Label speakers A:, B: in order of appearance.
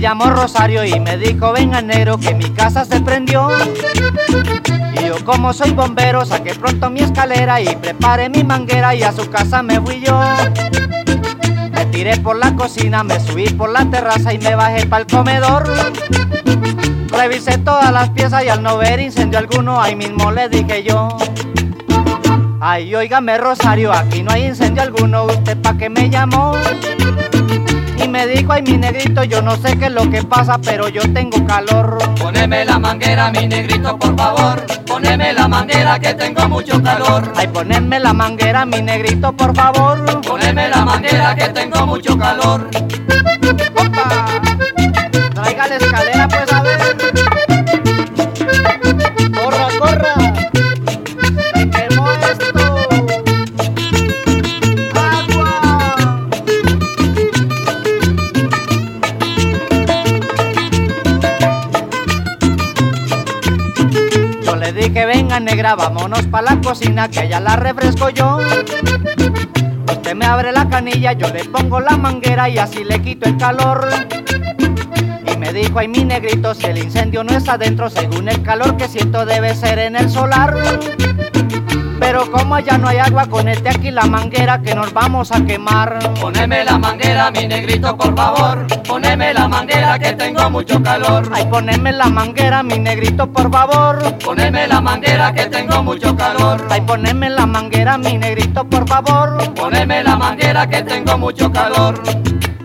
A: llamó Rosario y me dijo: venga negro, que mi casa se prendió. Y yo, como soy bombero, saqué pronto mi escalera y preparé mi manguera y a su casa me fui yo. Me tiré por la cocina, me subí por la terraza y me bajé para el comedor. Revisé todas las piezas y al no ver incendio alguno, ahí mismo le dije yo: ay, óigame Rosario, aquí no hay incendio alguno, ¿usted pa' qué me llamó? Y me dijo: ay, mi negrito, yo no sé qué es lo que pasa, pero yo tengo calor.
B: Poneme la manguera, mi negrito, por favor. Poneme la manguera, que tengo mucho calor.
A: Ay, poneme la manguera, mi negrito, por favor.
B: Poneme la manguera, que tengo mucho calor.
A: Opa, traiga la escalera, pues, a ver. Corra, corra. Se quemó esto. Agua. Yo le dije: venga negra, vámonos pa' la cocina, que allá la refresco yo. Usted me abre la canilla, yo le pongo la manguera y así le quito el calor. Y me dijo: ay, mi negrito, si el incendio no está adentro, según el calor que siento debe ser en el solar. Pero como allá no hay agua, conecte aquí la manguera que nos vamos a quemar.
B: Poneme la manguera, mi negrito, por favor. Poneme la manguera, que tengo mucho calor.
A: Ay, poneme la manguera, mi negrito, por favor.
B: Poneme la manguera, que tengo mucho calor.
A: Ay, poneme la manguera, mi negrito, por favor.
B: Poneme la manguera, que tengo mucho calor.